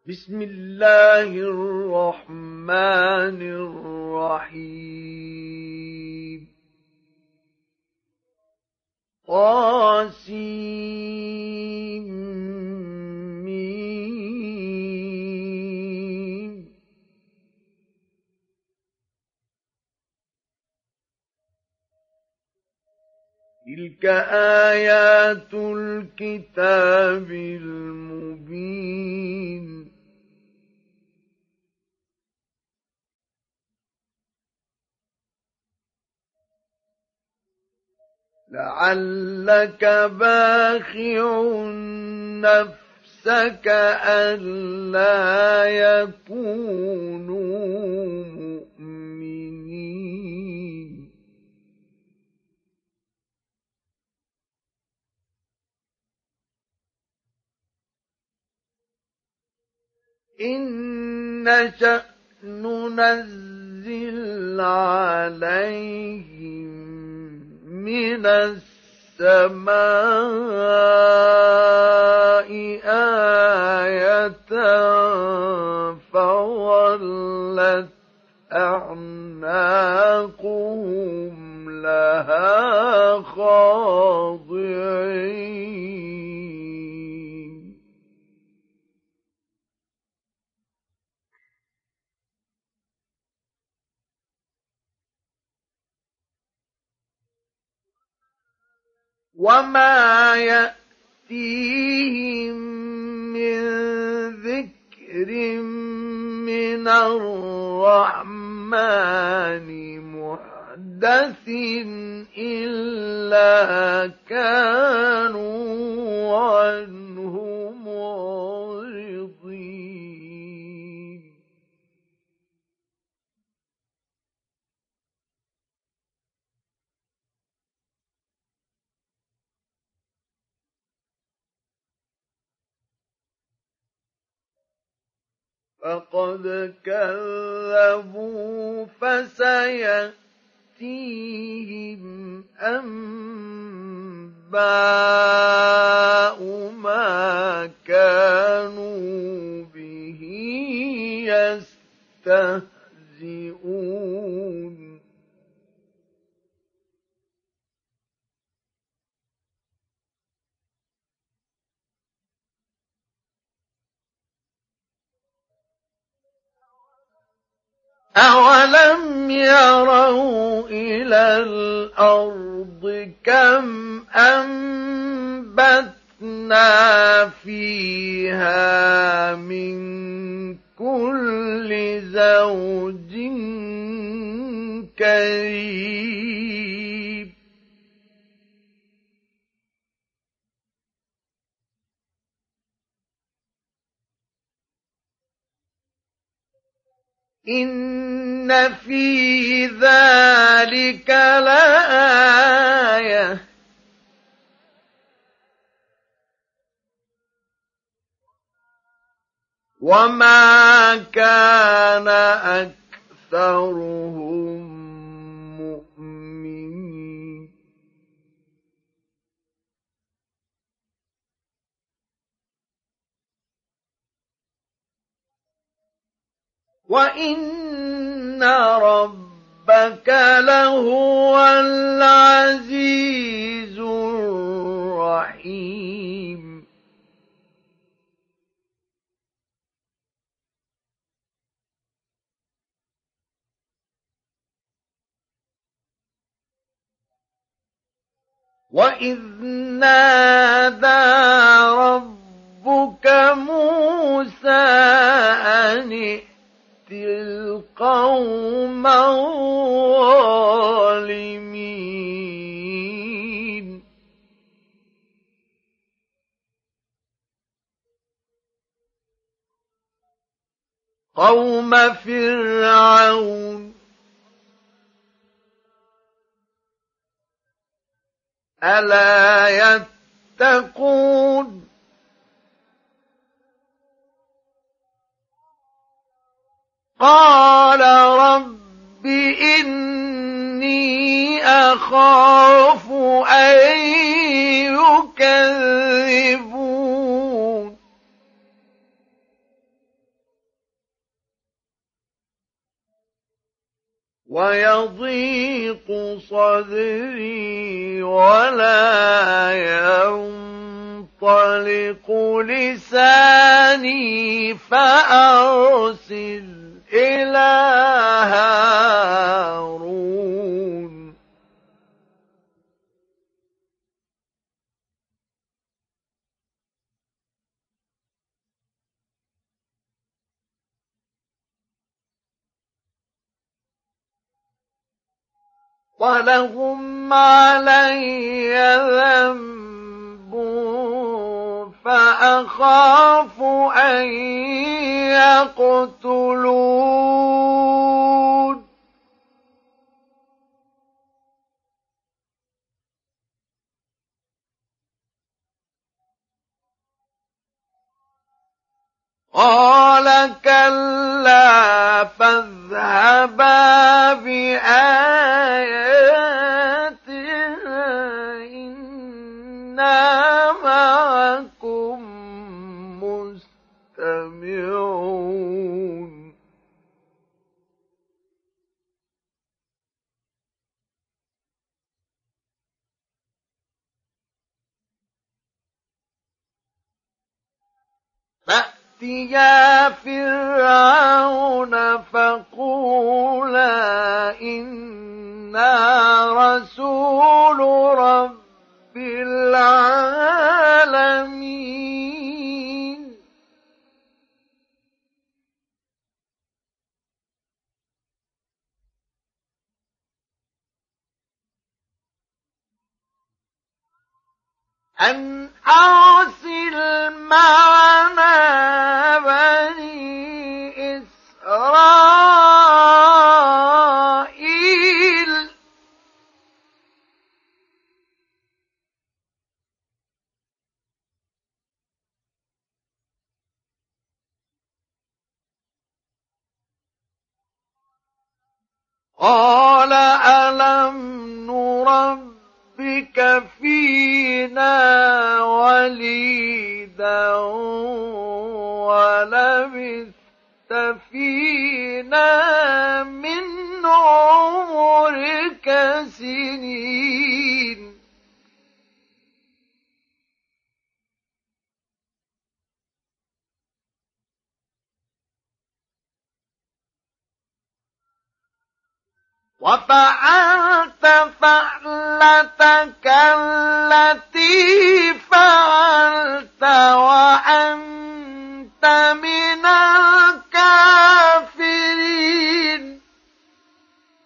بسم الله الرحمن الرحيم طاسيم تلك آيات الكتاب المبين لعلك باخع نفسك ألا يكونوا مؤمنين إن نشأ ننزل عليهم من السماء آية فظلت أعناقهم لها خاضعين وما يأتيهم من ذكر من الرحمن محدث إلا كانوا عنه معرضين فقد كذبوا فسيأتيهم أنباء ما كانوا به يستهزئون أولم يروا إلى الأرض كم أنبتنا فيها من كل زوج كريم إن في ذلك لآية وما كان أكثرهم مؤمنين وإن ربك لهو العزيز الرحيم وإذ نادى ربك موسى أن القوم الظالمين قوم فرعون ألا يتقون قال رب إني أخاف أن يكذبون ويضيق صدري ولا ينطلق لساني فأرسل إلى هارون. ولهم علي ذنب فأخاف أن يقتلون. قال كلا فاذهبا بآياتنا إنا معكم مستمعون. فأتيا فرعون فقولا إنا رسول رب العالمين. أن أرسل معنا بني إسرائيل. قال ألم نربك فينا وليدا ولبثت فينا من عمرك سنين. وفعلت فعلتك التي فعلت وأنت من